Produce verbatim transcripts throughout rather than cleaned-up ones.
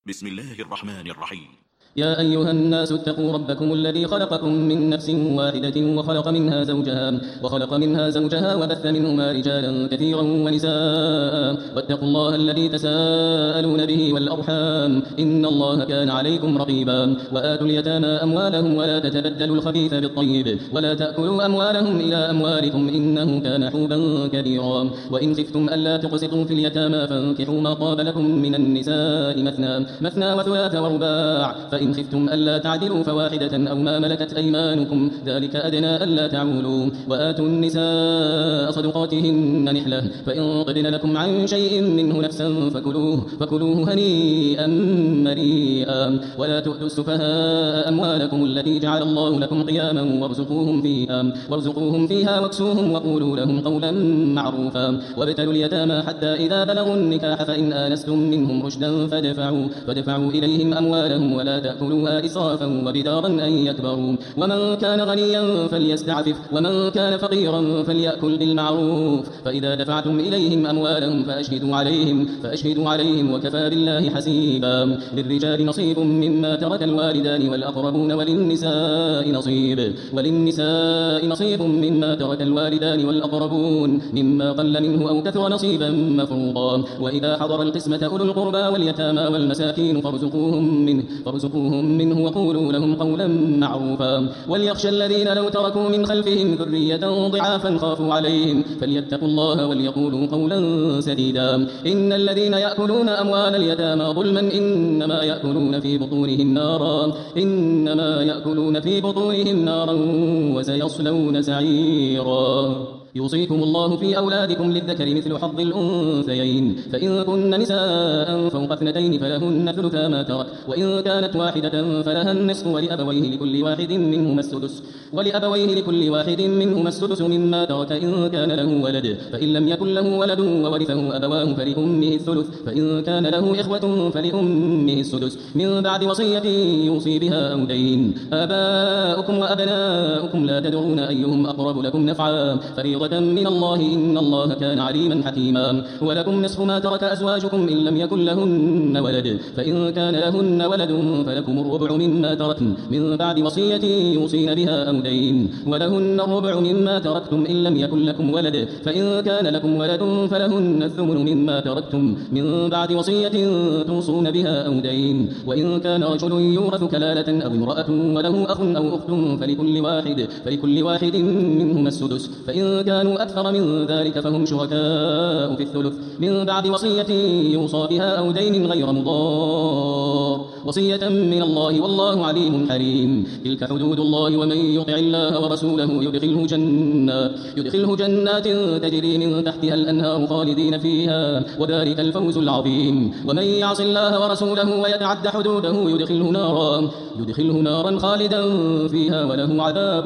بسم الله الرحمن الرحيم. يا أيها الناس اتقوا ربكم الذي خلقكم من نفس واحدة وخلق منها زوجها وخلق منها زوجها وبث منهما رجالا كثيرا ونساء واتقوا الله الذي تساءلون به والأرحام إن الله كان عليكم رقيبا. وآتوا اليتامى أموالهم ولا تتبدلوا الخبيث بالطيب ولا تأكلوا أموالهم إلى أموالكم إنه كان حوبا كبيرا. وإن خفتم ألا تقسطوا في اليتامى فانكحوا ما طاب لكم من النساء مثنى مثنى وثلاث ورباع فإن خفتم ألا تعدلوا فواحدة أو ما ملكت أيمانكم ذلك أدنى ألا تعولوا. وآتوا النساء صدقاتهن نحلة فإن طبن لكم عن شيء منه نفسا فكلوه فكلوه هنيئا مريئا. ولا تؤتوا السفهاء أموالكم التي جعل الله لكم قياما وارزقوهم فيها وارزقوهم فيها واكسوهم وقولوا لهم قولا معروفا. وابتلوا اليتامى حتى إذا بلغوا النكاح فإن آنستم منهم رشدا فادفعوا فادفعوا إليهم أموالهم ولا تأكلوها إسرافا وبدارا أن يكبروا. ومن كان غنيا فليستعفف ومن كان فقيرا فليأكل بالمعروف. فإذا دفعتم إليهم أموالهم فأشهدوا عليهم فأشهدوا عليهم وكفى بالله حسيبا. للرجال نصيب مما ترك الوالدان والأقربون وللنساء نصيب وللنساء نصيب مما ترك الوالدان والأقربون مما قل منه أو كثر نصيبا مفروضا. وإذا حضر القسمة أولو القربى واليتامى والمساكين فارزقوهم منه فارزقوهم منه وقولوا لهم قولا معروفا. وليخشى الذين لو تركوا من خلفهم ذرية ضعافا خافوا عليهم فليتقوا الله وليقولوا قولا سديدا. إن الذين يأكلون أموال اليتامى ظلما إنما يأكلون في بطونهم نارا إنما يأكلون في بطونهم نارا وسيصلون سعيرا. يوصيكم الله في أولادكم للذكر مثل حظ الأنثيين فإن كن نساء فوق اثنتين فلهن ثلثا ما ترك وإن كانت واحدة فلها النصف ولأبويه لكل واحد منهما السدس ولأبويه لكل واحد منهما السدس مما ترك إن كان له ولد فإن لم يكن له ولد وورثه أبواه فلأمه الثلث فإن كان له إخوة فلأمه السدس من بعد وصية يوصي بها أو دين. آباؤكم وأبناؤكم لا تدرون أيهم أقرب لكم نفعا فريضة من الله إن الله كان عليما حكيما. ولكم نصف ما ترك أزواجكم إن لم يكن لهن ولد فإن كان لهن ولد فلكم الربع مما تركن من بعد وصية يوصين بها أو دين. ولهن الربع مما تركتم إن لم يكن لكم ولد فإن كان لكم ولد فلهن الثمن مما تركتم من بعد وصية توصون بها أو دين. وإن كان رجل يورث كلالة أو امرأة وله أخ أو أخت فلكل واحد فلكل واحد منهما السدس فإن كانوا أكثر من ذلك فهم شركاء في الثلث من بعد وصية يوصى بها أو دين غير مضار وصية من الله والله عليم حليم. تلك حدود الله ومن يطع الله ورسوله يدخله جنات يدخله جنات تجري من تحتها الأنهار خالدين فيها وذلك الفوز العظيم. ومن يعص الله ورسوله ويتعد حدوده يدخله نارا يدخله نارا خالدا فيها وله عذاب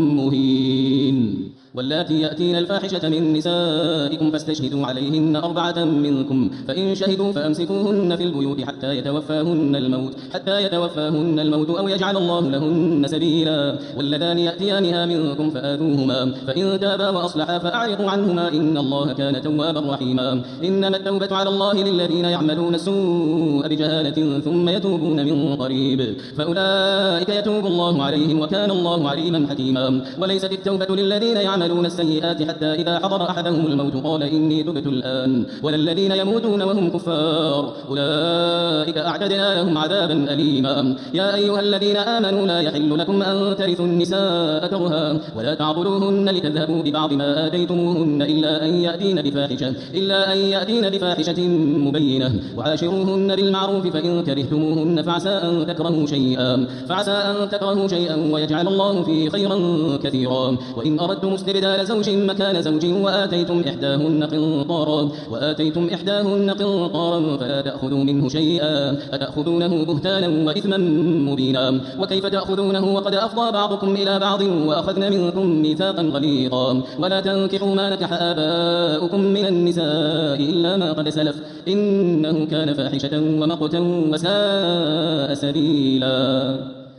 مهين. واللاتي يأتين الفاحشة من نسائكم فاستشهدوا عليهن أربعة منكم فإن شهدوا فأمسكوهن في البيوت حتى يتوفاهن الموت حتى يتوفاهن الموت أو يجعل الله لهن سبيلا. واللذان يأتيانها منكم فآذوهما فإن تابا وأصلحا فأعرضوا عنهما إن الله كان توابا رحيما. إنما التوبة على الله للذين يعملون السوء بجهالة ثم يتوبون من قريب فأولئك يتوب الله عليهم وكان الله عليما حكيما. وليست التوبة للذين يعملون السيئات حتى إذا حضر أحدهم الموت قال إني تبت الآن ولا الذين يموتون وهم كفار أولئك أعتدنا لهم عذابا أليما. يا أيها الذين آمنوا لا يحل لكم أن ترثوا النساء كرها ولا تعضلوهن لتذهبوا ببعض ما آتيتموهن إلا أن يأتين بفاحشة إلا أن يأتين بفاحشة مبينة وعاشروهن بالمعروف فإن كرهتموهن فعسى أن تكرهوا شيئا فعسى أن تكرهوا شيئا ويجعل الله فيه خيرا كثيرا. وإن أردتم استبدال زوج مكان زوج وآتيتم إحداهن قنطارا وآتيتم إحداهن قنطارا فلا تأخذوا منه شيئا أتأخذونه بهتانا وإثما مبينا. وكيف تأخذونه وقد أفضى بعضكم إلى بعض وأخذن منكم ميثاقا غليظا. ولا تنكحوا ما نكح آباؤكم من النساء إلا ما قد سلف إنه كان فاحشة ومقتا وساء سبيلا.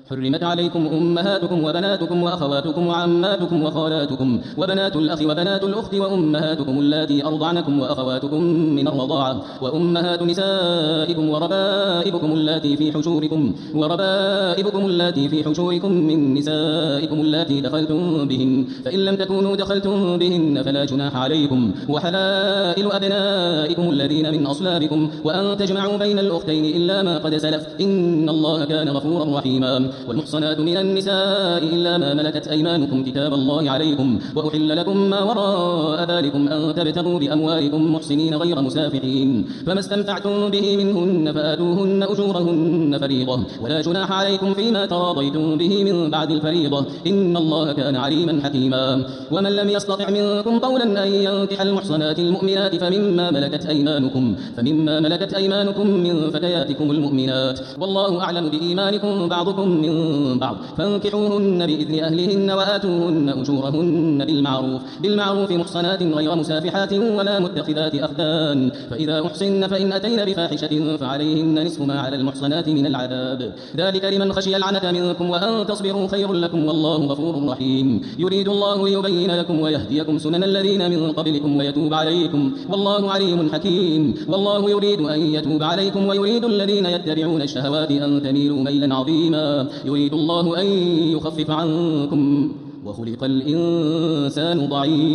حرمت عليكم أمهاتكم وبناتكم وأخواتكم وعماتكم وخالاتكم وبنات الأخ وبنات الأخت وأمهاتكم اللاتي أرضعنكم وأخواتكم من الرضاعة وأمهات نسائكم وربائبكم اللاتي في حجوركم وربائبكم اللاتي في حجوركم من نسائكم اللاتي دخلتم بهن فإن لم تكونوا دخلتم بهن فلا جناح عليكم وحلائل أبنائكم الذين من أصلابكم وأن تجمعوا بين الأختين إلا ما قد سلف إن الله كان غفورا رحيما والمحصنات من النساء إلا ما ملكت أيمانكم كتاب الله عليكم وأحل لكم ما وراء ذلكم أن تبتغوا بأموالكم محسنين غير مسافحين فما استمتعتم به منهن فآتوهن أجورهن فريضة ولا جناح عليكم فيما تراضيتم به من بعد الفريضة إن الله كان عليما حكيما ومن لم يستطع منكم قولا أن ينكح المحصنات المؤمنات فمما ملكت أيمانكم فمما ملكت أيمانكم من فتياتكم المؤمنات والله أعلم بإيمانكم بعضكم من بعض فانكحوهن بإذن أهلهن وآتوهن أجورهن بالمعروف بالمعروف محصنات غير مسافحات ولا متخذات أخدان فإذا أحصن فإن أتين بفاحشة فعليهن نصف ما على المحصنات من العذاب ذلك لمن خشي العنة منكم وأن تصبروا خير لكم والله غفور رحيم يريد الله ليبين لكم ويهديكم سنن الذين من قبلكم ويتوب عليكم والله عليم حكيم والله يريد أن يتوب عليكم ويريد الذين يتبعون الشهوات أن تميلوا ميلا عظيما يريد الله أن يخفف عنكم وخلق الإنسان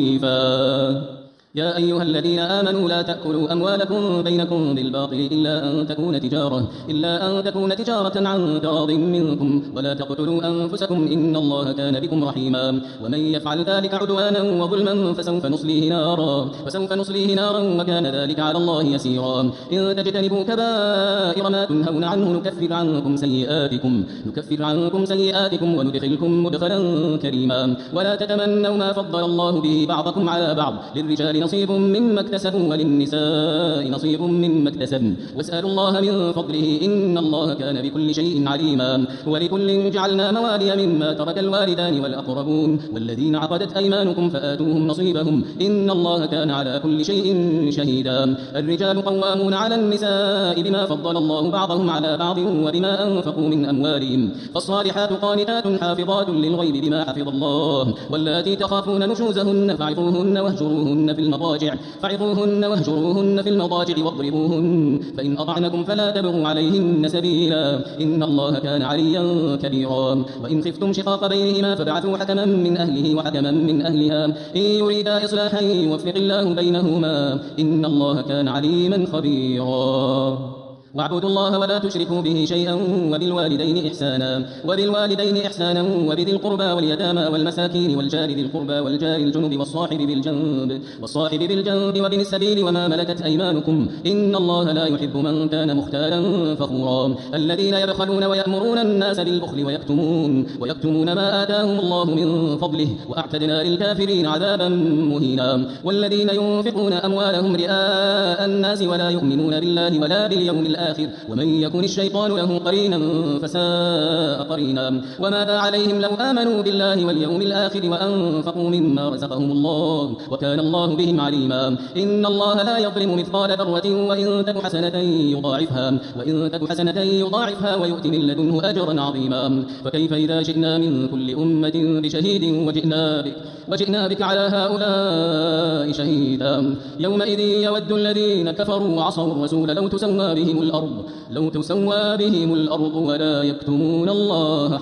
ضعيفا يا أيها الذين آمنوا لا تأكلوا أموالكم بينكم بالباطل إلا أن تكون تجارة إلا أن تكون تجارة عن تراض منكم ولا تقتلوا أنفسكم إن الله كان بكم رحيما ومن يفعل ذلك عدوانا وظلما فسوف نصليه نارا فسوف نصليه نارا وكان ذلك على الله يسيرا إن تجتنبوا كبائر ما تنهون عنه نكفر عنكم سيئاتكم نكفر عنكم سيئاتكم وندخلكم مدخلا كريما ولا تتمنوا ما فضل الله به بعضكم على بعض للرجال نصيب مما اكتسبوا وللنساء نصيب مما اكتسبن واسألوا الله من فضله إن الله كان بكل شيء عليما ولكل جعلنا موالي مما ترك الوالدان والأقربون والذين عقدت أيمانكم فآتوهم نصيبهم إن الله كان على كل شيء شهيدا الرجال قوامون على النساء بما فضل الله بعضهم على بعض وبما أنفقوا من أموالهم فالصالحات قانتات حافظات للغيب بما حفظ الله واللاتي تخافون نشوزهن فاعظوهن واهجروهن في المضاجع فعظوهن واهجروهن في المضاجع واضربوهن فإن أطعنكم فلا تبغوا عليهن سبيلا إن الله كان عليا كبيرا وإن خفتم شقاق بينهما فابعثوا حكما من أهله وحكما من أهلها إن يريدا إصلاحا يوفق الله بينهما إن الله كان عليما خبيرا واعبدوا الله ولا تشركوا به شيئا وبالوالدين إحسانا وبالوالدين إحسانا وبذي القربى واليتامى والمساكين والجار ذي القربى والجار الجنب والصاحب بالجنب والصاحب بالجنب وابن السبيل وما ملكت أيمانكم إن الله لا يحب من كان مختالا فخورا الذين يبخلون ويأمرون الناس بالبخل ويكتمون ويكتمون ما آتاهم الله من فضله وأعتدنا للكافرين عذابا مهينا والذين ينفقون أموالهم رئاء الناس ولا يؤمنون بالله ولا باليوم الآخر الآخر ومن يكن الشيطان له قرينا فساء قرينا وماذا عليهم لو آمنوا بالله واليوم الآخر وأنفقوا مما رزقهم الله وكان الله بهم عليما إن الله لا يظلم مثقال ذرة وإن تك حسنة يضاعفها وإن تك حسنة يضاعفها ويؤتي من لدنه أجرا عظيما فكيف إذا جئنا من كل أمة بشهيد وجئنا بك وجئنا بك على هؤلاء شهيدا يومئذ يود الذين كفروا وعصوا الرسول لو تسوى بهم الأرض لو تسوى بهم الأرض ولا يكتمون الله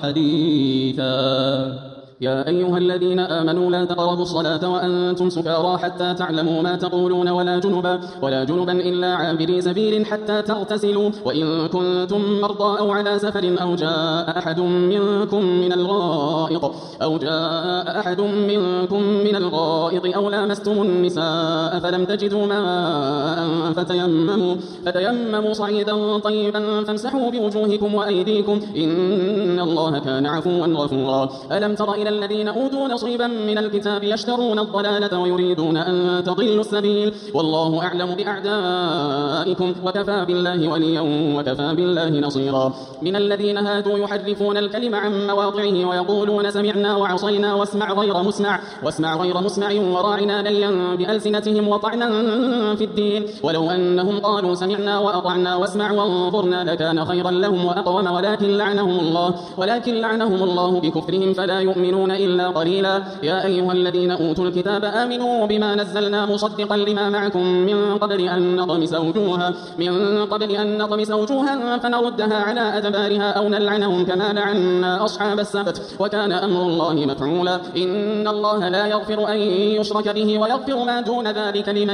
حديثا يا أيها الذين آمنوا لا تقربوا الصلاة وأنتم سكارى حتى تعلموا ما تقولون ولا جنبا ولا جنبا إلا عابري سبيل حتى تغتسلوا وإن كنتم مرضى أو على سفر أو جاء أحد منكم من الغائط أو جاء أحد منكم من الغائط أو لامستم النساء فلم تجدوا ماء فتيمموا فتيمموا صعيدا طيبا فامسحوا بوجوهكم وأيديكم إن الله كان عفوا غفورا ألم تر إلى الذين أوتوا نصيبا من الكتاب يشترون الضلالة ويريدون أن تضلوا السبيل والله أعلم بأعدائكم وكفى بالله وليا وكفى بالله نصيرا من الذين هادوا يحرفون الكلم عن مواضعه ويقولون سمعنا وعصينا واسمع غير مسمع واسمع غير مسمع وراعنا ليا بألسنتهم وطعنا في الدين ولو أنهم قالوا سمعنا وأطعنا واسمع وانظرنا لكان خيرا لهم وأقوم ولكن لعنهم الله ولكن لعنهم الله بكفرهم فلا يؤمنون إلا قليلا يا أيها الذين أوتوا الكتاب آمنوا بما نزلنا مصدقا لما معكم من قبل أن نطمس وجوها من قبل أن نطمس وجوها فنردها على أدبارها أو نلعنهم كما لعنا أصحاب السبت وكان أمر الله مفعولا إن الله لا يغفر أن يشرك به ويغفر ما دون ذلك لمن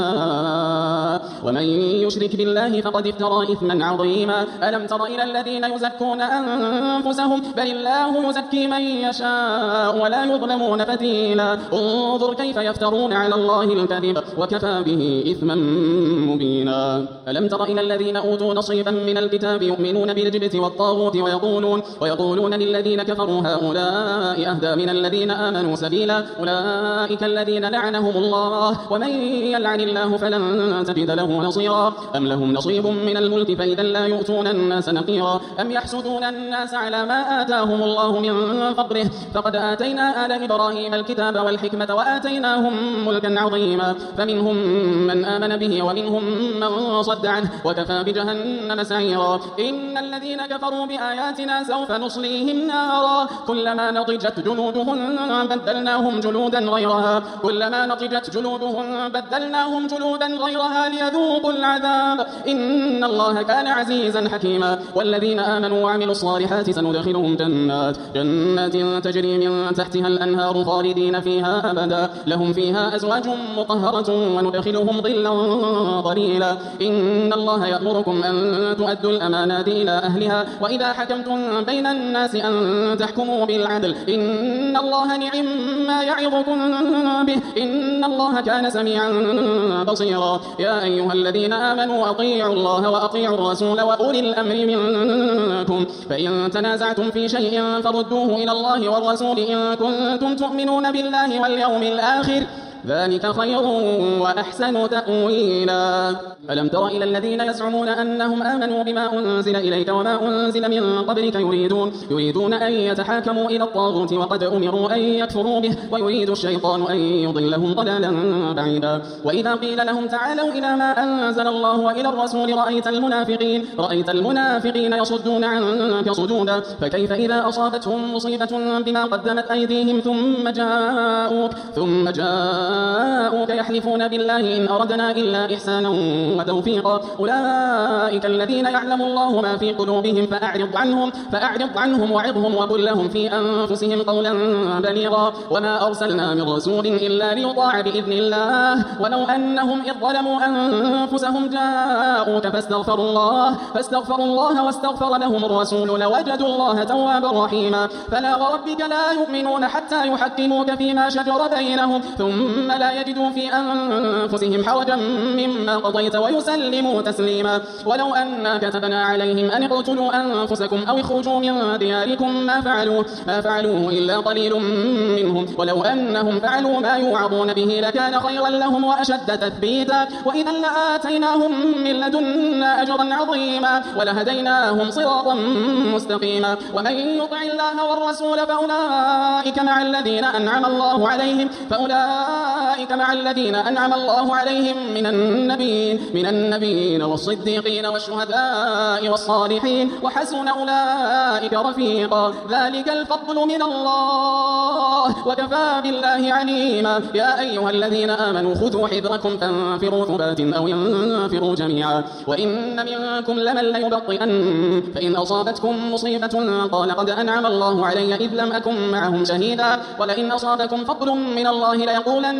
يشاء ومن يشرك بالله فقد افترى إثما عظيما ألم تر إلى الذين يزكون أنفسهم بل الله يزكي من يشاء ولا يظلمون فتيلا انظر كيف يفترون على الله الكذب وكفى به إثما مبينا ألم تر إلى الذين أوتوا نصيبا من الكتاب يؤمنون بالجبت والطاغوت ويقولون, ويقولون للذين كفروا هؤلاء أهدى من الذين آمنوا سبيلا أولئك الذين لعنهم الله ومن يلعن الله فلن تجد له نصيرا أم لهم نصيب من الملك فإذا لا يؤتون الناس نقيرا أم يحسدون الناس على ما آتاهم الله من فضله فقد آتينا آل إبراهيم الكتاب والحكمة وآتيناهم ملكا عظيما فمنهم من آمن به ومنهم من صد عنه وكفى بجهنم سعيرا إن الذين كفروا بآياتنا سوف نصليهم نارا كلما نضجت جلودهم بدلناهم جلودا غيرها كلما نضجت جلودهم بدلناهم جلودا غيرها ليذوقوا العذاب إن الله كان عزيزا حكيما والذين آمنوا وعملوا الصالحات سندخلهم جنات جنات تجري من تحتها الأنهار خالدين فيها أبدا لهم فيها أزواج مطهرة وندخلهم ظلا ظليلا إن الله يأمركم أن تؤدوا الأمانات إلى أهلها وإذا حكمتم بين الناس أن تحكموا بالعدل إن الله نعم ما يعظكم به إن الله كان سميعا بصيرا يا أيها الذين آمنوا أطيعوا الله وأطيعوا الرسول وأولي الأمر منكم فإن تنازعتم في شيء فردوه إلى الله والرسول إن كنتم تؤمنون بالله واليوم الآخر ذلك خير وأحسن تأويلا ألم تر إلى الذين يزعمون أنهم آمنوا بما أنزل إليك وما أنزل من قبلك يريدون, يريدون أن يتحاكموا إلى الطاغوت وقد أمروا أن يكفروا به ويريد الشيطان أن يضلهم ضلالا بعيدا وإذا قيل لهم تعالوا إلى ما أنزل الله وإلى الرسول رأيت المنافقين, رأيت المنافقين يصدون عنك صدودا فكيف إذا أصابتهم مصيبة بما قدمت أيديهم ثم جاءوك ثم جاءوك يحلفون بالله إن أردنا إلا إحسانا وتوفيقا أولئك الذين يعلم الله ما في قلوبهم فأعرض عنهم, فأعرض عنهم وعظهم وقل لهم في أنفسهم قولا بليغا وما أرسلنا من رسول إلا ليطاع بإذن الله ولو أنهم إذ ظلموا أنفسهم جاءوك فاستغفروا الله, فاستغفروا الله واستغفر لهم الرسول لوجدوا الله توابا رحيما فلا وربك لا يؤمنون حتى يحكموك فيما شجر بينهم ثم لا يجدوا في أنفسهم حرجا مما قضيت ويسلموا تسليما ولو أنا كتبنا عليهم أن اقتلوا أنفسكم أو اخرجوا من دياركم ما فعلوه, ما فعلوه إلا قليل منهم ولو أنهم فعلوا ما يوعظون به لكان خيرا لهم وأشد تثبيتا وإذا لآتيناهم من لدنا أجرا عظيما ولهديناهم صراطا مستقيما ومن يطع الله والرسول فأولئك مع الذين أنعم الله عليهم فأولئك مع الذين أنعم الله عليهم من النبيين من النبيين والصديقين والشهداء والصالحين وحسن أولئك رفيقا ذلك الفضل من الله وكفى بالله عليما يا أيها الذين آمنوا خذوا حذركم فانفروا ثبات أو ينفروا جميعا وإن منكم لمن ليبطئن فإن أصابتكم مصيبة قال قد أنعم الله علي إذ لم أكن معهم شهيدا ولئن أصابكم فضل من الله ليقولن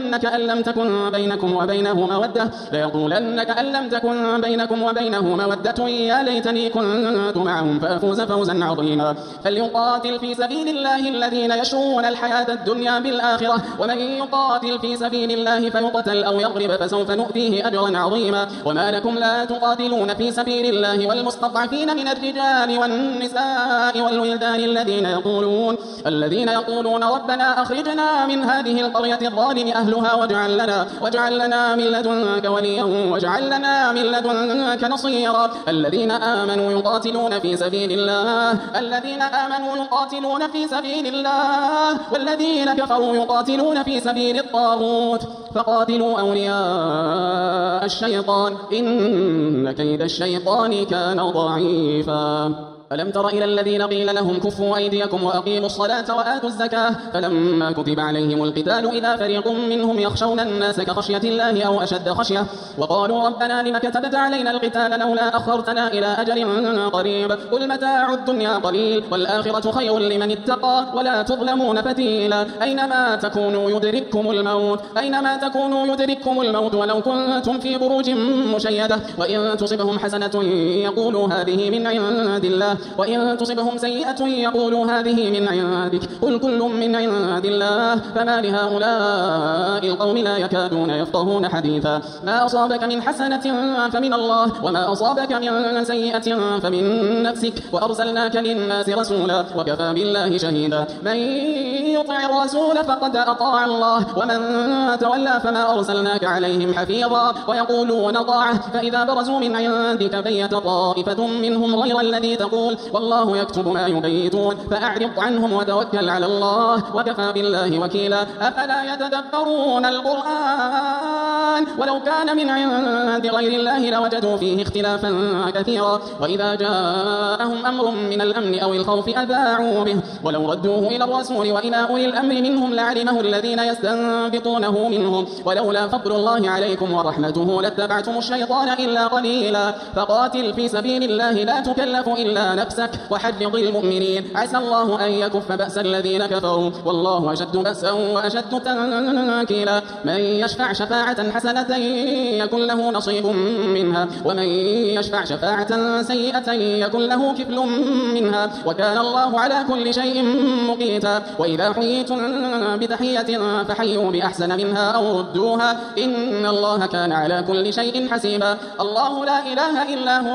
ليقولن كأن لم تكن بينكم وبينه مودة ليقولن كأن لم تكن بينكم وبينه مودة يا ليتني كنت معهم فأفوز فوزا عظيما. فليقاتل في سبيل الله الذين يشرون الحياة الدنيا بالآخرة ومن يقاتل في سبيل الله فيقتل أو يغلب فسوف نؤتيه أجرا عظيما. وما لكم لا تقاتلون في سبيل الله والمستضعفين من الرجال والنساء والولدان الذين يقولون الذين يقولون ربنا أخرجنا من هذه القرية الظالم أهلها واجعل لنا واجعل لنا من لدنك وليا واجعل لنا من لدنك نصيرا. الذين آمنوا يقاتلون في سبيل الله الذين آمنوا يقاتلون في سبيل الله والذين كفروا يقاتلون في سبيل الطاغوت فقاتلوا أولياء الشيطان إن كيد الشيطان كان ضعيفا. ألم تر إلى الذين قيل لهم كفوا أيديكم وأقيموا الصلاة وآتوا الزكاة فلما كتب عليهم القتال إذا فريق منهم يخشون الناس كخشية الله أو أشد خشية وقالوا ربنا لم كتبت علينا القتال لولا أخرتنا إلى أجل قريب قل متاع الدنيا قليل والآخرة خير لمن اتقى ولا تظلمون فتيلا. أينما تكونوا يدرككم الموت أينما تكونوا يدرككم الموت ولو كنتم في بروج مشيدة وإن تصبهم حسنة يقولوا هذه من عند الله وإن تصبهم سيئة يقولوا هذه من عندك قل كل من عند الله فما لهؤلاء القوم لا يكادون يفقهون حديثا. ما أصابك من حسنة فمن الله وما أصابك من سيئة فمن نفسك وأرسلناك للناس رسولا وكفى بالله شهيدا. من يطع الرسول فقد أطاع الله ومن تولى فما أرسلناك عليهم حفيظا ويقولون طاعة فإذا برزوا من عندك بيت طائفة منهم غير الذي تقول والله يكتب ما يبيتون فأعرض عنهم وتوكل على الله وكفى بالله وكيلا. أفلا يتدبرون القرآن ولو كان من عند غير الله لوجدوا فيه اختلافا كثيرا وإذا جاءهم أمر من الأمن أو الخوف أذاعوا به ولو ردوه إلى الرسول وإلى أولي الأمر منهم لعلمه الذين يستنبطونه منهم ولولا فضل الله عليكم ورحمته لاتبعتم الشيطان إلا قليلا. فقاتل في سبيل الله لا تكلف إلا نفسك وحرض المؤمنين عسى الله أن يكف بأس الذين كفروا والله أشد بأسا وأشد تنكيلا. من يشفع شفاعة حسنة يكن له نصيب منها ومن يشفع شفاعة سيئة يكن له كفل منها وكان الله على كل شيء مقيتا. وإذا حييتم بتحية فحيوا بأحسن منها أو ردوها إن الله كان على كل شيء حسيبا. الله لا إله إلا هو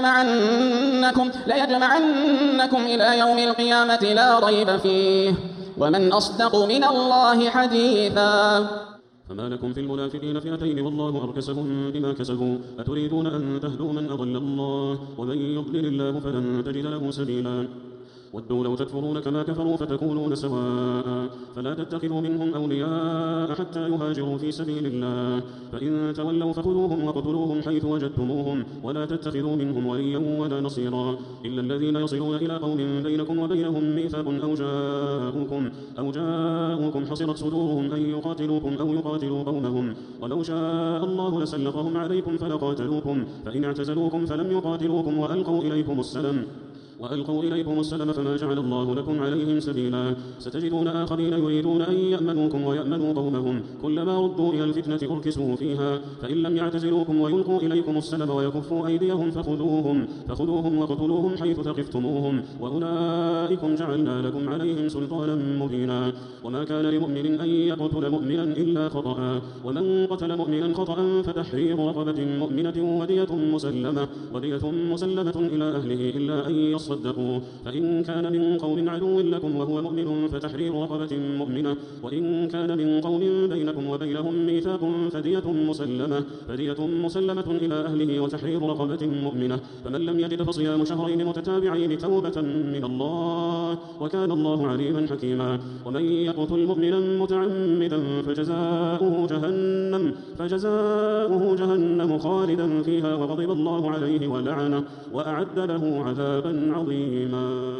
ليجمعنكم ليجمعنكم إلى يوم القيامة لا ريب فيه ومن أصدق من الله حديثا. فما لكم في المنافقين فئتين والله أركسهم بما كسبوا أتريدون أن تهدوا من أضل الله ومن يضلل الله فلن تجد له سبيلا. ودوا لو تكفرون كما كفروا فتكونون سواء فلا تتخذوا منهم أولياء حتى يهاجروا في سبيل الله فإن تولوا فخذوهم وقتلوهم حيث وجدتموهم ولا تتخذوا منهم وليا ولا نصيرا إلا الذين يصلون إلى قوم بينكم وبينهم ميثاق أو جاءوكم أو جاءوكم حصرت صدورهم أن يقاتلوكم أو يقاتلوا قومهم ولو شاء الله لسلطهم عليكم فلقاتلوكم فإن اعتزلوكم فلم يقاتلوكم وألقوا إليكم السلام وألقوا إليكم السلم فما جعل الله لكم عليهم سبيلا. ستجدون آخرين يريدون أن يأمنوكم ويأمنوا قومهم كلما ردوا إلى الفتنة أركسوا فيها فإن لم يعتزلوكم ويلقوا إليكم السلم ويكفوا أيديهم فخذوهم فخذوهم وقتلوهم حيث ثقفتموهم وأولئكم جعلنا لكم عليهم سلطانا مبينا. وما كان لمؤمن أن يقتل مؤمنا إلا خطأ ومن قتل مؤمنا خطأ فتحرير رقبة مؤمنة ودية مسلمة ودية مسلمة إلى أهله إلا أن يصدقوا فإن كان من قوم عدو لكم وهو مؤمن فتحرير رقبة مؤمنة وإن كان من قوم بينكم وبينهم ميثاق فدية مسلمة فدية مسلمة إلى أهله وتحرير رقبة مؤمنة فمن لم يجد فصيام شهرين متتابعين توبة من الله وكان الله عليما حكيما. ومن يقتل مؤمنا متعمدا فجزاؤه جهنم فجزاؤه جهنم خالدا فيها وغضب الله عليه ولعنه وأعد له عذابا عظيما.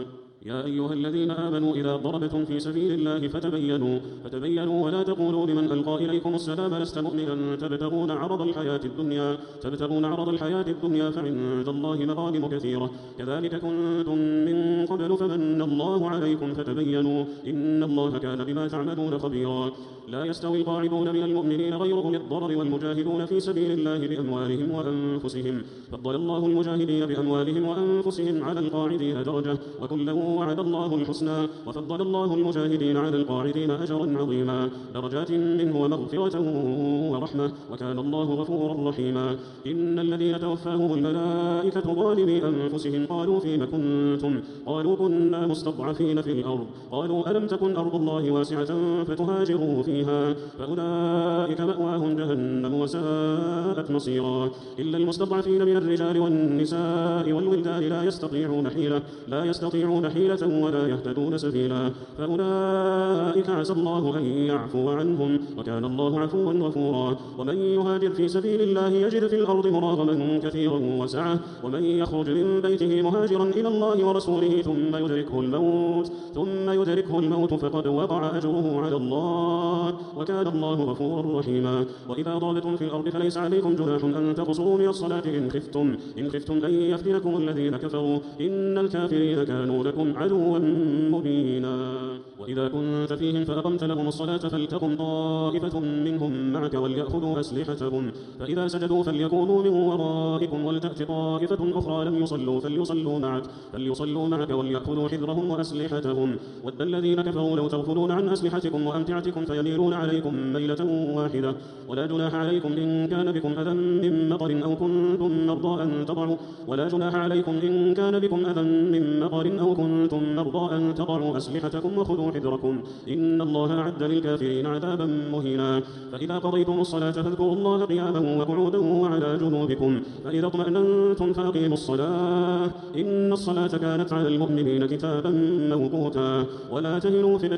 يا أيها الذين آمنوا إذا ضربتم في سبيل الله فتبينوا فتبينوا ولا تقولوا لمن ألقى إليكم السلام لست مؤمنا تبتغون عرض الحياة الدنيا تبتغون عرض الحياة الدنيا فعند الله مغانم كثيرة كذلك كنتم من قبل فمن الله عليكم فتبينوا إن الله كان بما تعملون خبيرا. لا يستوي القاعدون من المؤمنين غير أولي الضرر والمجاهدون في سبيل الله بأموالهم وأنفسهم فضل الله المجاهدين بأموالهم وأنفسهم على القاعدين درجة وكلا وعد الله الحسنى وفضل الله المجاهدين على القاعدين أجرا عظيما درجات منه ومغفرة ورحمة وكان الله غفورا رحيما. إن الذين توفاهم الملائكة ظالمي أنفسهم قالوا فيم كنتم قالوا كنا مستضعفين في الأرض قالوا ألم تكن أرض الله واسعة فتهاجروا فيها فأولئك مأواهم جهنم وساءت مصيرا. إلا المستضعفين من الرجال والنساء والولدان لا يستطيعون حيلة لا يستطيعون حيلة ولا يهتدون سبيلا فأولئك عسى الله أن يعفو عنهم وكان الله عفوا غفورا. ومن يهاجر في سبيل الله يجد في الأرض مراغما كثيرا وسعة ومن يخرج من بيته مهاجرا إلى الله ورسوله ثم يدركه الموت ثم يدركه الموت فقد وقع أجره على الله وكان الله غفورا رحيما. وإذا ضربتم في الأرض فليس عليكم جناح أن تقصروا من الصلاة إن خفتم إن خفتم أن يفتنكم الذين كفروا إن الكافرين كانوا لكم عدوا مبينا. وإذا كنت فيهم فأقمت لهم الصلاة فلتقم طائفة منهم معك وليأخذوا أسلحتهم فإذا سجدوا فليكونوا من ورائكم ولتأت طائفة أخرى لم يصلوا فليصلوا معك فليصلوا معك وليأخذوا حذرهم وأسلحتهم ود الذين كفروا لو تغفلون عن أسلحتكم وأمتعتكم فيميلون عليكم ميلة واحدة ولا جناح عليكم إن كان بكم أذى من مطر أو كنتم مرضى أن تضعوا ولا جناح عليكم إن كان بكم أذى من مطر أو كنتم مرضى أن تضعوا أسلحتكم وخذوا حذركم إن الله أعد للكافرين عذابا مهينا. فإذا قضيتم الصلاة فاذكروا الله قياما وقعودا وعلى جنوبكم فإذا اطمأننتم فأقيموا الصلاة إن الصلاة كانت على المؤمنين كتابا موقوتا. ولا تهنوا في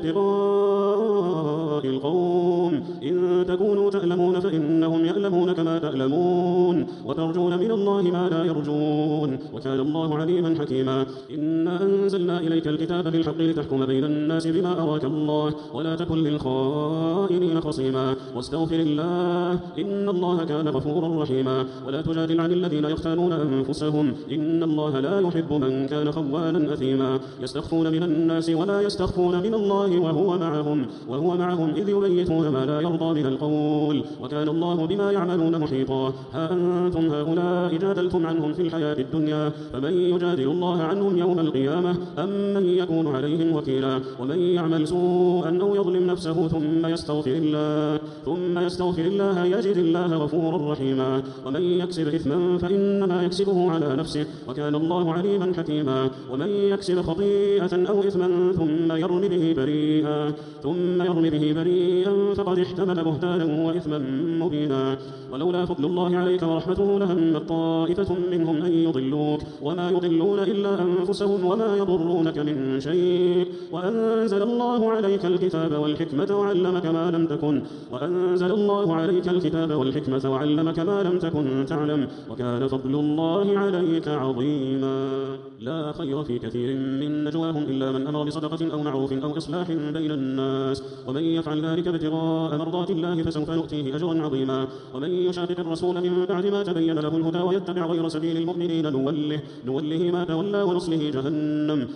ابتغاء القوم إن تكونوا تألمون فإنهم يألمون كما تألمون وترجون من الله ما لا يرجون وكان الله عليما حكيما. إنا أنزلنا إليك الكتاب بالحق لتحكم بين الناس بما أراك الله ولا تكن للخائنين خصيما واستغفر الله إن الله كان غفورا رحيما. ولا تجادل عن الذين يختانون أنفسهم إن الله لا يحب من كان خوانا أثيما. يستخفون من الناس ولا يستخفون من الله وهو معهم وهو معهم إذ يبيتون ما لا يرضى من القول وكان الله بما يعملون محيطا. ها أنتم هؤلاء جادلتم عنهم في الحياة الدنيا فمن يجادل الله عنهم يوم القيامة أم من يكون عليهم وكيلا. ومن يعمل سوءا أو يظلم نفسه ثم يستغفر الله ثم يستغفر الله يجد الله غفورا رحيما. ومن يكسب إثما فإنما يكسبه على نفسه وكان الله عليما حكيما. ومن يكسب خطيئة أو إثما ثم يرم به بريئا ثم يرم به بريئا فقد احتمل بهتانا وإثما مبينا. ولولا فضل الله عليك ورحمته لهمت طائفة منهم أن يضلوك وما يضلون إلا أنفسهم وما يضرونك من شيء وأنزل الله عليك الكتاب والحكمة وعلمك ما لم تكن وأنزل الله عليك الكتاب والحكمة وعلمك ما لم تكن تعلم وكان فضل الله عليك عظيما. لا خير في كثير من نجواهم إلا من أمر بصدقة أو معروف أو إصلاح بين الناس ومن يفعل ذلك ابتغاء مرضات الله فسوف نؤتيه أجرا عظيما. ومن يشاقق الرسول من بعد ما تبين له الهدى ويتبع غير سبيل المؤمنين نوله, نوله ما تولى ونصله جهنم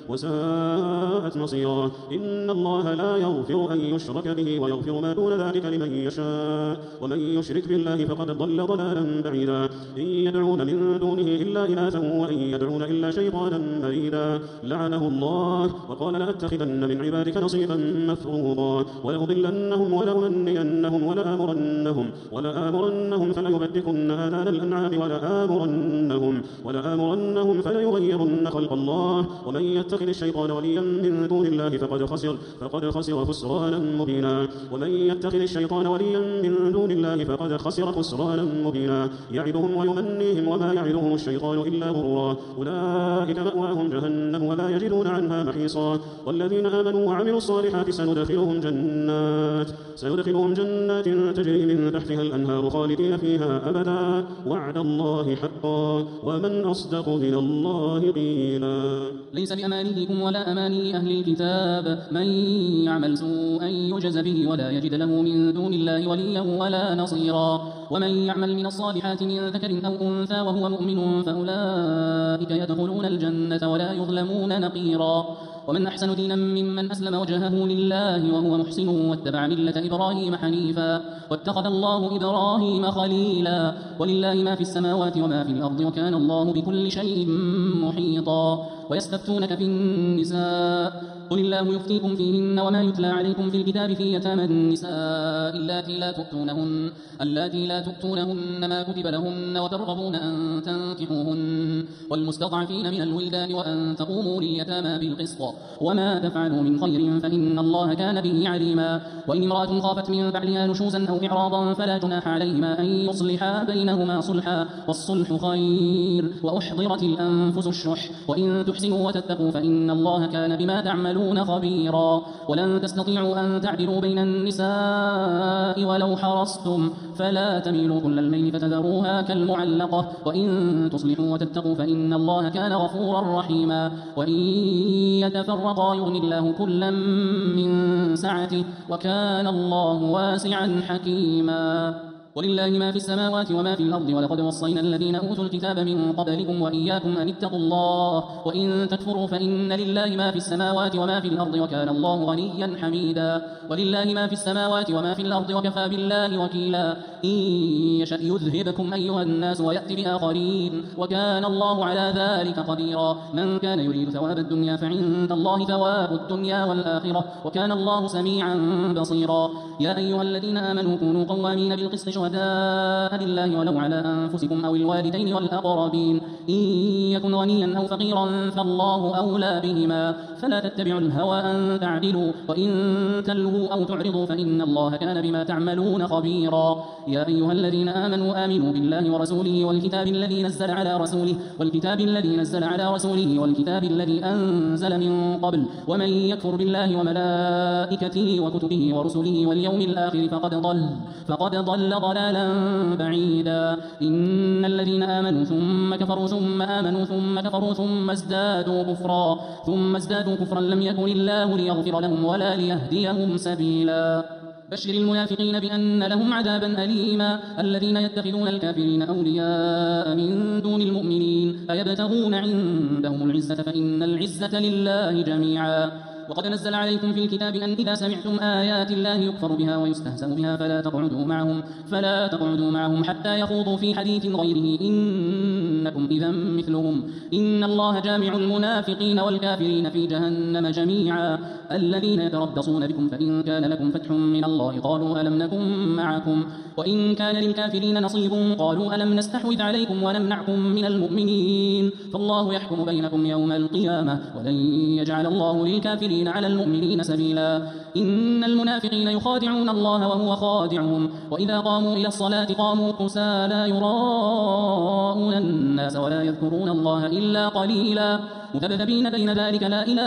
وساءت مصيرا. إن الله لا يغفر أن يشرك به ويغفر ما دون ذلك لمن يشاء ومن يشرك بالله فقد ضل ضلالا بعيدا. إن يدعون من دونه إلا إناثا وإن يدعون إلا شيطانا مريدا لعنه الله وقال لأتخذن من عبادك نصيبا مفروضا ولأضلنهم ولأمنينهم ولآمرنهم ولآمرنهم فليبتكن آذان الأنعام ولآمرنهم ولآمرنهم فليغيرن خلق الله ومن يتخذ الشيطان وليا من دون الله فقد خسر فقد خسر خسرانا مبينا. ومن يتخذ الشيطان وليا من دون الله فقد خسر خسرانا مبينا. يعدهم ويمنيهم وما يعدهم الشيطان إلا غرورا. أولئك مأواهم جهنم ولا يجدون عنها محيصا. والذين آمنوا وعملوا الصالحات سندخلهم جنات سندخلهم جنات تجري من تحتها الأنهار خالدين فيها أبدا وعد الله حقا ومن أصدق من الله قيلا. ليس بأمانيكم ولا أماني أهل الكتاب من يعمل سوءا يجز به ولا يجد له من دون الله وليا ولا نصيرا. ومن يعمل من الصالحات من ذكر أو أنثى وهو مؤمن فأولئك يدخلون الجنة ولا يظلمون نقيرا. ومن أحسن دينا ممن أسلم وجهه لله وهو محسن واتبع ملة إبراهيم حنيفا واتخذ الله إبراهيم خليلا. ولله ما في السماوات وما في الأرض وكان الله بكل شيء محيطا. ويستفتونك في النساء قل الله يفتيكم فيهن وما يتلى عليكم في الكتاب في يتامى النساء اللاتي لا تؤتونهن اللاتي لا تؤتونهن ما كتب لهن وترغبون أن تنكحوهن والمستضعفين من الولدان وأن تقوموا لليتامى بالقسط وما تفعلوا من خير فإن الله كان به عليما. وإن امرأة خافت من بعلها نشوزا أو إعراضا فلا جناح عليهما أن يصلحا بينهما صلحا والصلح خير. وأحضرت الأنفس الشح وإن تحسنوا وتتقوا فإن الله كان بما تعملون خبيرا. ولن تستطيعوا أن تعدلوا بين النساء ولو حرصتم فلا تميلوا كل الميل فتذروها كالمعلقة. وإن تصلحوا وتتقوا فإن الله كان غفورا رحيما. وإن يتفرقا يغني الله كلا من سعته وكان الله واسعا حكيما. ولله ما في السماوات وما في الأرض ولقد وصينا الذين أوتوا الكتاب من قبلكم وإياكم أن اتقوا الله وإن تكفروا فإن لله ما في السماوات وما في الأرض وكان الله غنيا حميدا. ولله ما في السماوات وما في الأرض وكفى بالله وكيلا. إن يشأ يذهبكم أيها الناس ويأتي بآخرين وكان الله على ذلك قديرا. من كان يريد ثواب الدنيا فعند الله ثواب الدنيا والآخرة وكان الله سميعا بصيرا. يا أيها الذين آمنوا كونوا قوامين بالقسط شهداء لله ولو على أنفسكم أو الوالدين والأقربين إن يكن غنيا أو فقيرا فالله أولى بهما فلا تتبعوا الهوى أن تعدلوا وإن تلووا أو تعرضوا فإن الله كان بما تعملون خبيرا. يا أيها الذين آمنوا آمنوا بالله ورسوله والكتاب الذي نزل على رسوله والكتاب الذي نزل على رسوله والكتاب الذي أنزل من قبل ومن يكفر بالله وملائكته وكتبه ورسله واليوم الآخر فقد ضل فقد ضل ضلالا بعيدا. إن الذين آمنوا ثم كفروا ثم آمنوا ثم كفروا ثم ازدادوا كفرا ثم ازدادوا كفرا لم يكن الله ليغفر لهم ولا ليهديهم سبيلا. بشر المنافقين بأن لهم عذابا أليما. الذين يتخذون الكافرين أولياء من دون المؤمنين أيبتغون عندهم العزة فإن العزة لله جميعا. وقد نزل عليكم في الكتاب أن إذا سمعتم آيات الله يكفر بها ويستهزأ بها فلا تقعدوا معهم فلا تقعدوا معهم حتى يخوضوا في حديث غيره إنكم إذا مثلهم. إن الله جامع المنافقين والكافرين في جهنم جميعا. الذين يتربصون بكم فإن كان لكم فتح من الله قالوا ألم نكن معكم وإن كان للكافرين نصيب قالوا ألم نستحوذ عليكم ونمنعكم من المؤمنين فالله يحكم بينكم يوم القيامة ولن يجعل الله للكافرين على المؤمنين سبيلا. إن المنافقين يخادعون الله وهو خادعهم وإذا قاموا إلى الصلاة قاموا كسالى يراءون الناس ولا يذكرون الله إلا قليلا مذبذبين بين ذلك لا إله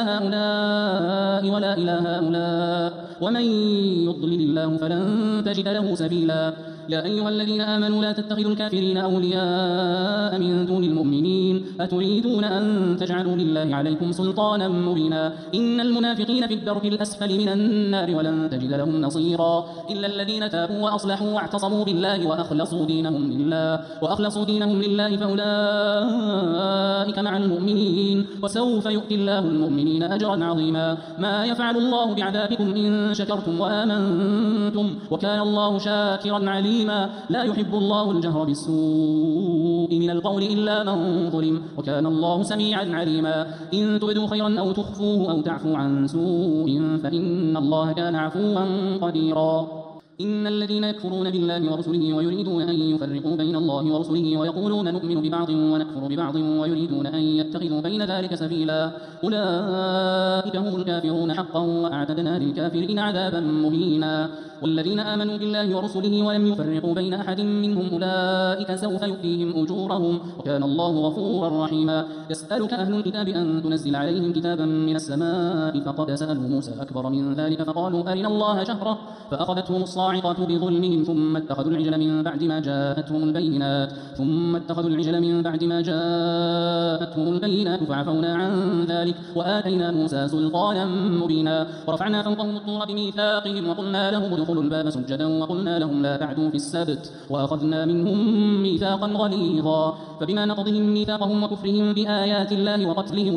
هؤلاء ولا إله هؤلاء ومن يضلل الله فلن تجد له سبيلا. يا أيها الذين آمنوا لا تتخذوا الكافرين أولياء من دون المؤمنين أتريدون أن تجعلوا لله عليكم سلطانا مبينا. إن المنافقين في الدرك الأسفل من النار ولن تجد لهم نصيرا إلا الذين تابوا وأصلحوا واعتصموا بالله وأخلصوا دينهم لله وأخلصوا دينهم لله فأولئك مع المؤمنين وسوف يؤتي الله المؤمنين أجرا عظيما. ما يفعل الله بعذابكم إن شكرتم وآمنتم وكان الله شاكرا عليما. لا يحب الله الجهر بالسوء من القول إلا من ظلم وكان الله سميعا عليما. إن تبدوا خيرا أو تخفوه أو تعفو عن سوء فإن الله كان عفوا قديرا. إن الذين يكفرون بالله ورسله ويريدون أن يفرقوا بين الله ورسله ويقولون نؤمن ببعض ونكفر ببعض ويريدون أن يتخذوا بين ذلك سبيلا أولئك هم الكافرون حقا وأعتدنا للكافرين عذابا مهينا والذين آمنوا بالله ورسله ولم يفرقوا بين أحد منهم أولئك سوف يؤتيهم أجورهم وكان الله غفورا رحيما يسألك أهل الكتاب أن تنزل عليهم كتابا من السماء فقد سألوا موسى أكبر من ذلك فقالوا أرنا الله جهرة فأخذتهم الصاعقة بظلمهم ثم اتخذوا العجل من بعد ما جاءتهم البينات ثم اتخذوا العجل من بعد ما جاءتهم البينات فعفونا عن ذلك وآتينا موسى سلطانا مبينا ورفعنا فوقهم الطور بميثاقهم وقلنا لهم ادخلوا الباب سجدا وقلنا لهم لا تعدوا في السبت وأخذنا منهم ميثاقا غليظا فبما نقضهم ميثاقهم وكفرهم بآيات الله وقتلهم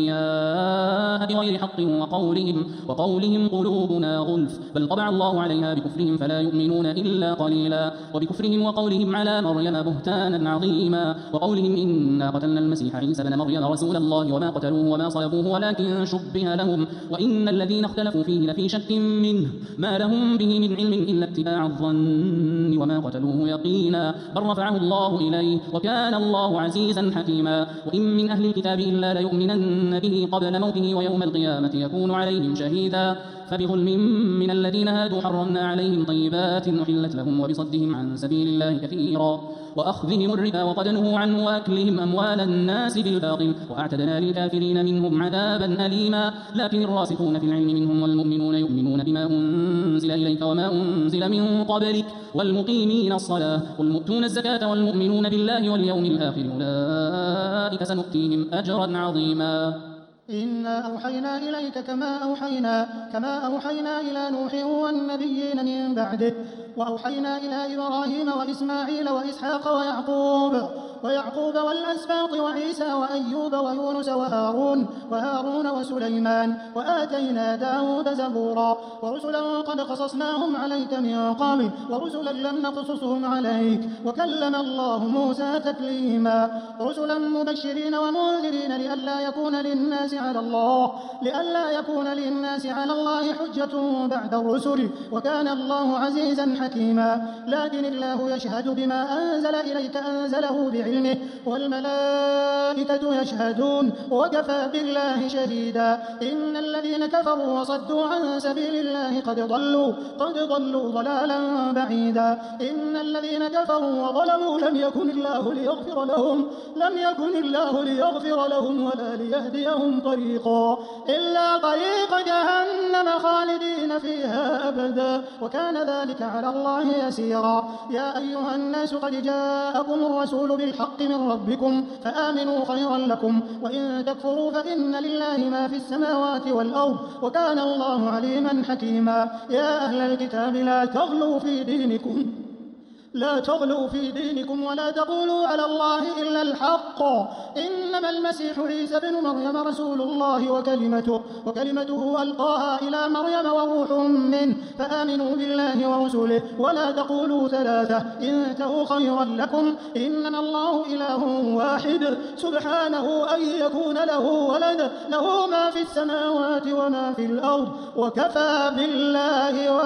الأنبياء بغير حق وقولهم, وقولهم قلوبنا غلف بل طبع الله عليها بكفرهم فلا يؤمنون إلا قليلا وبكفرهم وقولهم على مريم بهتانا عظيما وقولهم إنا قتلنا المسيح عيسى بن مريم رسول الله وما قتلوه وما صلبوه ولكن شبه لهم وإن الذين اختلفوا فيه لفي شك منه ما لهم به من علم إلا اتباع الظن وما قتلوه يقينا بل رفعه الله إليه وكان الله عزيزا حكيما وإن من أهل الكتاب إلا ليؤمنن به قبل موته ويوم القيامة يكون عليهم شهيدا فبظلم من الذين هادوا حرمنا عليهم طيبات أحلت لهم وبصدهم عن سبيل الله كثيرا وأخذهم الربا وقد نهوا عنه وأكلهم أموال الناس بالباطل وأعتدنا للكافرين منهم عذابا أليما لكن الراسخون في العلم منهم والمؤمنون يؤمنون بما أنزل إليك وما أنزل من قبلك والمقيمين الصلاة والمؤتون الزكاة والمؤمنون بالله واليوم الآخر أولئك سنؤتيهم أجرا عظيما إنا أوحينا إليك كما أوحينا كما أوحينا إلى نوح والنبيين من بعده وأوحينا إلى إبراهيم وإسماعيل وإسحاق ويعقوب ويعقوب والأسباط وعيسى وأيوب ويونس وهارون وهارون وسليمان وآتينا داود زبورا ورسلا قد قصصناهم عليك من قبل ورسلا لم نقصصهم عليك وكلم الله موسى تكليما رسلا مبشرين ومنذرين لئلا يكون للناس على الله لئلا يكون للناس على الله حجة بعد الرسل وكان الله عزيزا حكيما لكن الله يشهد بما أنزل إليك أنزله بعلمه والملائكة يشهدون وكفى بالله شهيدا إن الذين كفروا وصدوا عن سبيل الله قد ضلوا قد ضلوا ضلالا بعيدا إن الذين كفروا وظلموا لم يكن الله ليغفر لهم لم يكن الله ليغفر لهم ولا ليهديهم طريقا إلا طريق جهنم خالدين فيها أبدا وكان ذلك على الله يسيرا يا أيها الناس قد جاءكم الرسول بالحق من ربكم فآمنوا خيرا لكم وإن تكفروا فإن لله ما في السماوات والأرض وكان الله عليما حكيما يا أهل الكتاب لا تغلوا في دينكم لا تغلوا في دينكم ولا تقولوا على الله إلا الحق إنما المسيح عيسى بن مريم رسول الله وكلمته, وكلمته ألقاها إلى مريم وروح منه فآمنوا بالله ورسوله ولا تقولوا ثلاثة انتهوا خيرا لكم إنما الله إله واحد سبحانه أن يكون له ولد له ما في السماوات وما في الأرض وكفى بالله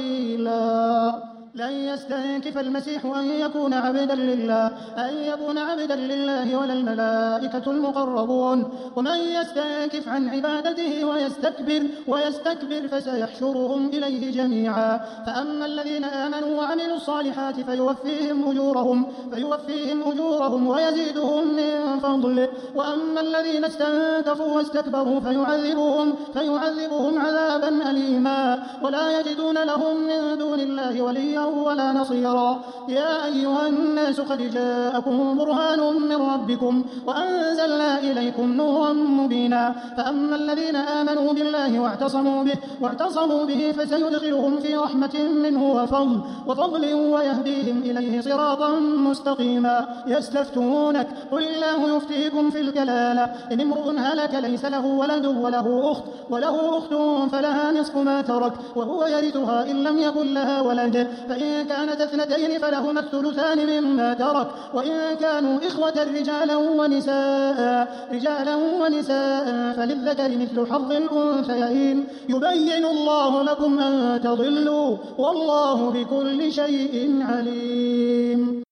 وكيلا لن يستنكف المسيح أن يكون عبدا لله أن يكون عبدا لله ولا الملائكة المقربون ومن يستنكف عن عبادته ويستكبر ويستكبر فسيحشرهم إليه جميعا فأما الذين آمنوا وعملوا الصالحات فيوفيهم أجورهم فيوفيهم أجورهم ويزيدهم من فضله وأما الذين استنكفوا واستكبروا فيعذبهم فيعذبهم عذابا أليما ولا يجدون لهم من دون الله وليا ولا نصيرا يا أيها الناس قد جاءكم برهان من ربكم وأنزلنا إليكم نورا مبينا فأما الذين آمنوا بالله واعتصموا به, واعتصموا به فسيدخلهم في رحمة منه وفضل, وفضل ويهديهم إليه صراطا مستقيما يستفتونك قل الله يفتيكم في الكلالة إن امرؤ هلك ليس له ولد وله أخت وله أخت فلها نصف ما ترك وهو يرثها إن لم يكن لها ولد فإن كانت اثنتين فلهما الثلثان مما ترك وإن كانوا إخوة رجالا ونساء رجالا ونساء فللذكر مثل حظ الأنثيين يبين الله لكم أن تضلوا والله بكل شيء عليم.